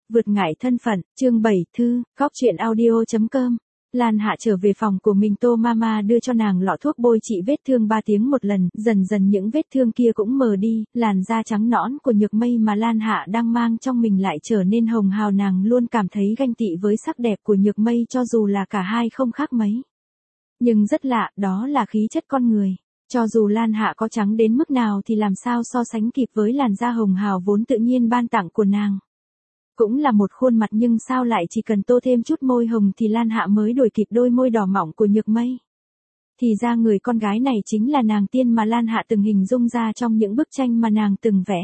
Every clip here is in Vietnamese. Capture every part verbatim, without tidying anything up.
Vượt ngại thân phận, chương bảy thư, góc truyện audio.com. Lan Hạ trở về phòng của mình, Tô Mama đưa cho nàng lọ thuốc bôi trị vết thương ba tiếng một lần, dần dần những vết thương kia cũng mờ đi, làn da trắng nõn của Nhược Mây mà Lan Hạ đang mang trong mình lại trở nên hồng hào, nàng luôn cảm thấy ganh tị với sắc đẹp của Nhược Mây cho dù là cả hai không khác mấy. Nhưng rất lạ, đó là khí chất con người. Cho dù Lan Hạ có trắng đến mức nào thì làm sao so sánh kịp với làn da hồng hào vốn tự nhiên ban tặng của nàng. Cũng là một khuôn mặt nhưng sao lại chỉ cần tô thêm chút môi hồng thì Lan Hạ mới đuổi kịp đôi môi đỏ mọng của Nhược Mây. Thì ra người con gái này chính là nàng tiên mà Lan Hạ từng hình dung ra trong những bức tranh mà nàng từng vẽ.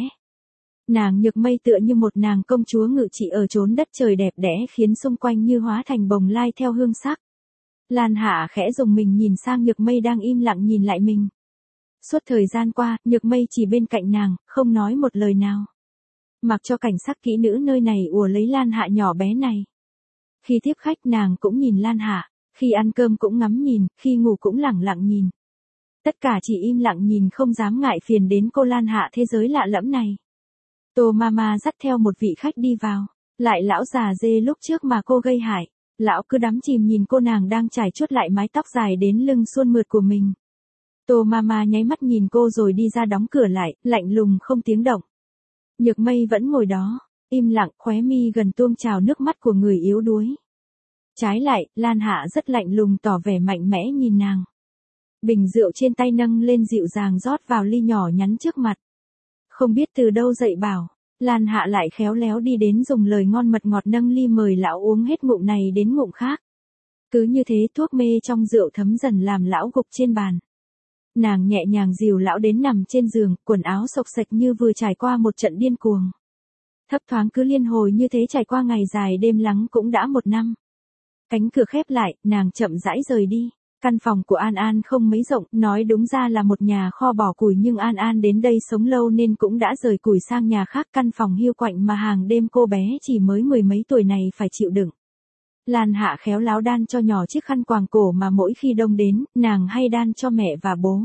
Nàng Nhược Mây tựa như một nàng công chúa ngự trị ở chốn đất trời đẹp đẽ, khiến xung quanh như hóa thành bồng lai theo hương sắc. Lan Hạ khẽ dùng mình nhìn sang Nhược Mây đang im lặng nhìn lại mình. Suốt thời gian qua, Nhược Mây chỉ bên cạnh nàng, không nói một lời nào. Mặc cho cảnh sắc kỹ nữ nơi này ùa lấy Lan Hạ nhỏ bé này. Khi tiếp khách nàng cũng nhìn Lan Hạ, khi ăn cơm cũng ngắm nhìn, khi ngủ cũng lẳng lặng nhìn. Tất cả chỉ im lặng nhìn, không dám ngại phiền đến cô Lan Hạ thế giới lạ lẫm này. Tô Mama dắt theo một vị khách đi vào, lại lão già dê lúc trước mà cô gây hại. Lão cứ đắm chìm nhìn cô nàng đang chải chuốt lại mái tóc dài đến lưng suôn mượt của mình. Tô Mama nháy mắt nhìn cô rồi đi ra đóng cửa lại, lạnh lùng không tiếng động. Nhược Mây vẫn ngồi đó, im lặng, khóe mi gần tuôn trào nước mắt của người yếu đuối. Trái lại, Lan Hạ rất lạnh lùng tỏ vẻ mạnh mẽ nhìn nàng. Bình rượu trên tay nâng lên dịu dàng rót vào ly nhỏ nhắn trước mặt. Không biết từ đâu dậy bảo, Lan Hạ lại khéo léo đi đến dùng lời ngon mật ngọt nâng ly mời lão uống hết ngụm này đến ngụm khác. Cứ như thế thuốc mê trong rượu thấm dần làm lão gục trên bàn. Nàng nhẹ nhàng dìu lão đến nằm trên giường, quần áo xộc xệch như vừa trải qua một trận điên cuồng. Thấp thoáng cứ liên hồi như thế trải qua ngày dài đêm lắng cũng đã một năm. Cánh cửa khép lại, nàng chậm rãi rời đi. Căn phòng của An An không mấy rộng, nói đúng ra là một nhà kho bỏ củi, nhưng An An đến đây sống lâu nên cũng đã rời củi sang nhà khác. Căn phòng hiu quạnh mà hàng đêm cô bé chỉ mới mười mấy tuổi này phải chịu đựng. Lan Hạ khéo léo đan cho nhỏ chiếc khăn quàng cổ mà mỗi khi đông đến, nàng hay đan cho mẹ và bố.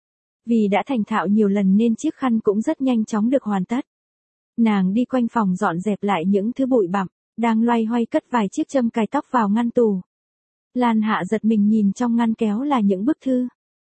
Vì đã thành thạo nhiều lần nên chiếc khăn cũng rất nhanh chóng được hoàn tất. Nàng đi quanh phòng dọn dẹp lại những thứ bụi bặm, đang loay hoay cất vài chiếc châm cài tóc vào ngăn tủ. Lan Hạ giật mình nhìn trong ngăn kéo là những bức thư.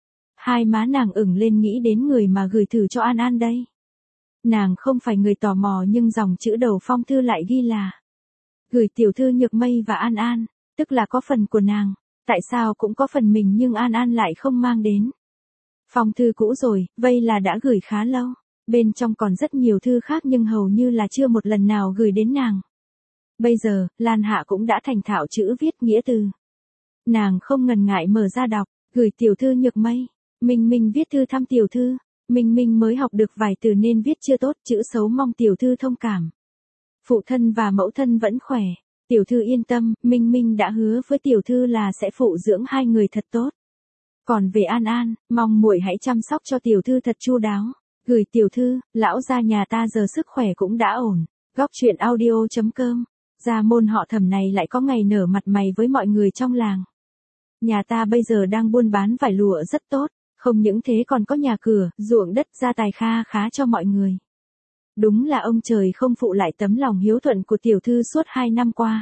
Hai má nàng ửng lên nghĩ đến người mà gửi thử cho An An đây. Nàng không phải người tò mò nhưng dòng chữ đầu phong thư lại ghi là gửi tiểu thư Nhược Mây và An An, tức là có phần của nàng. Tại sao cũng có phần mình nhưng An An lại không mang đến. Phong thư cũ rồi, vây là đã gửi khá lâu. Bên trong còn rất nhiều thư khác nhưng hầu như là chưa một lần nào gửi đến nàng. Bây giờ, Lan Hạ cũng đã thành thạo chữ viết nghĩa từ. Nàng không ngần ngại mở ra đọc, gửi tiểu thư Nhược Mây. Minh Minh viết thư thăm tiểu thư. Minh Minh mới học được vài từ nên viết chưa tốt, chữ xấu mong tiểu thư thông cảm. Phụ thân và mẫu thân vẫn khỏe. Tiểu thư yên tâm, Minh Minh đã hứa với tiểu thư là sẽ phụ dưỡng hai người thật tốt. Còn về An An, mong muội hãy chăm sóc cho tiểu thư thật chu đáo. Gửi tiểu thư, lão gia nhà ta giờ sức khỏe cũng đã ổn. Góc truyện audio.com. Gia môn họ Thẩm này lại có ngày nở mặt mày với mọi người trong làng. Nhà ta bây giờ đang buôn bán vải lụa rất tốt, không những thế còn có nhà cửa, ruộng đất, gia tài kha khá cho mọi người. Đúng là ông trời không phụ lại tấm lòng hiếu thuận của tiểu thư suốt hai năm qua.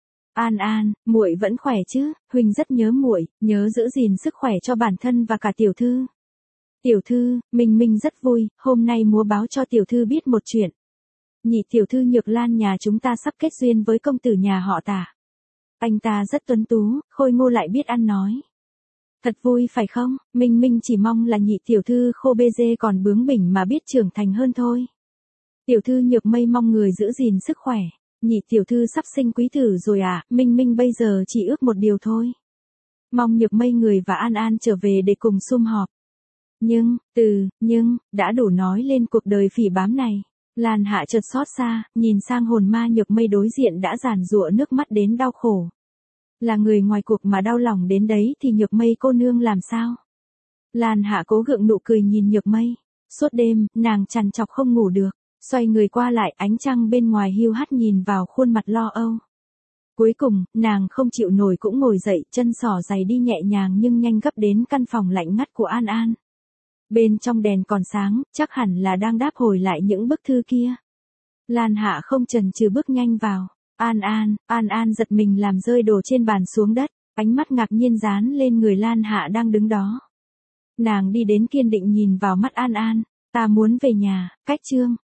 An An, muội vẫn khỏe chứ? Huynh rất nhớ muội, nhớ giữ gìn sức khỏe cho bản thân và cả tiểu thư. Tiểu thư, Minh Minh rất vui, hôm nay múa báo cho tiểu thư biết một chuyện. Nhị tiểu thư Nhược Lan nhà chúng ta sắp kết duyên với công tử nhà họ Tả. Anh ta rất tuấn tú, khôi ngô lại biết ăn nói. Thật vui phải không? Minh Minh chỉ mong là nhị tiểu thư khô bê dê còn bướng bỉnh mà biết trưởng thành hơn thôi. Tiểu thư Nhược Mây mong người giữ gìn sức khỏe. Nhị tiểu thư sắp sinh quý tử rồi à? Minh Minh bây giờ chỉ ước một điều thôi. Mong Nhược Mây người và An An trở về để cùng sum họp. Nhưng, từ, nhưng, đã đủ nói lên cuộc đời phỉ bám này. Lan Hạ chợt xót xa, nhìn sang hồn ma Nhược Mây đối diện đã giàn giụa nước mắt đến đau khổ. Là người ngoài cuộc mà đau lòng đến đấy thì Nhược Mây cô nương làm sao? Lan Hạ cố gượng nụ cười nhìn Nhược Mây. Suốt đêm, nàng trằn trọc không ngủ được. Xoay người qua lại, ánh trăng bên ngoài hiu hắt nhìn vào khuôn mặt lo âu. Cuối cùng, nàng không chịu nổi cũng ngồi dậy, chân xỏ giày đi nhẹ nhàng nhưng nhanh gấp đến căn phòng lạnh ngắt của An An. Bên trong đèn còn sáng, chắc hẳn là đang đáp hồi lại những bức thư kia. Lan Hạ không chần chừ bước nhanh vào. An An, An An giật mình làm rơi đồ trên bàn xuống đất, ánh mắt ngạc nhiên dán lên người Lan Hạ đang đứng đó. Nàng đi đến kiên định nhìn vào mắt An An, ta muốn về nhà, cách Trương.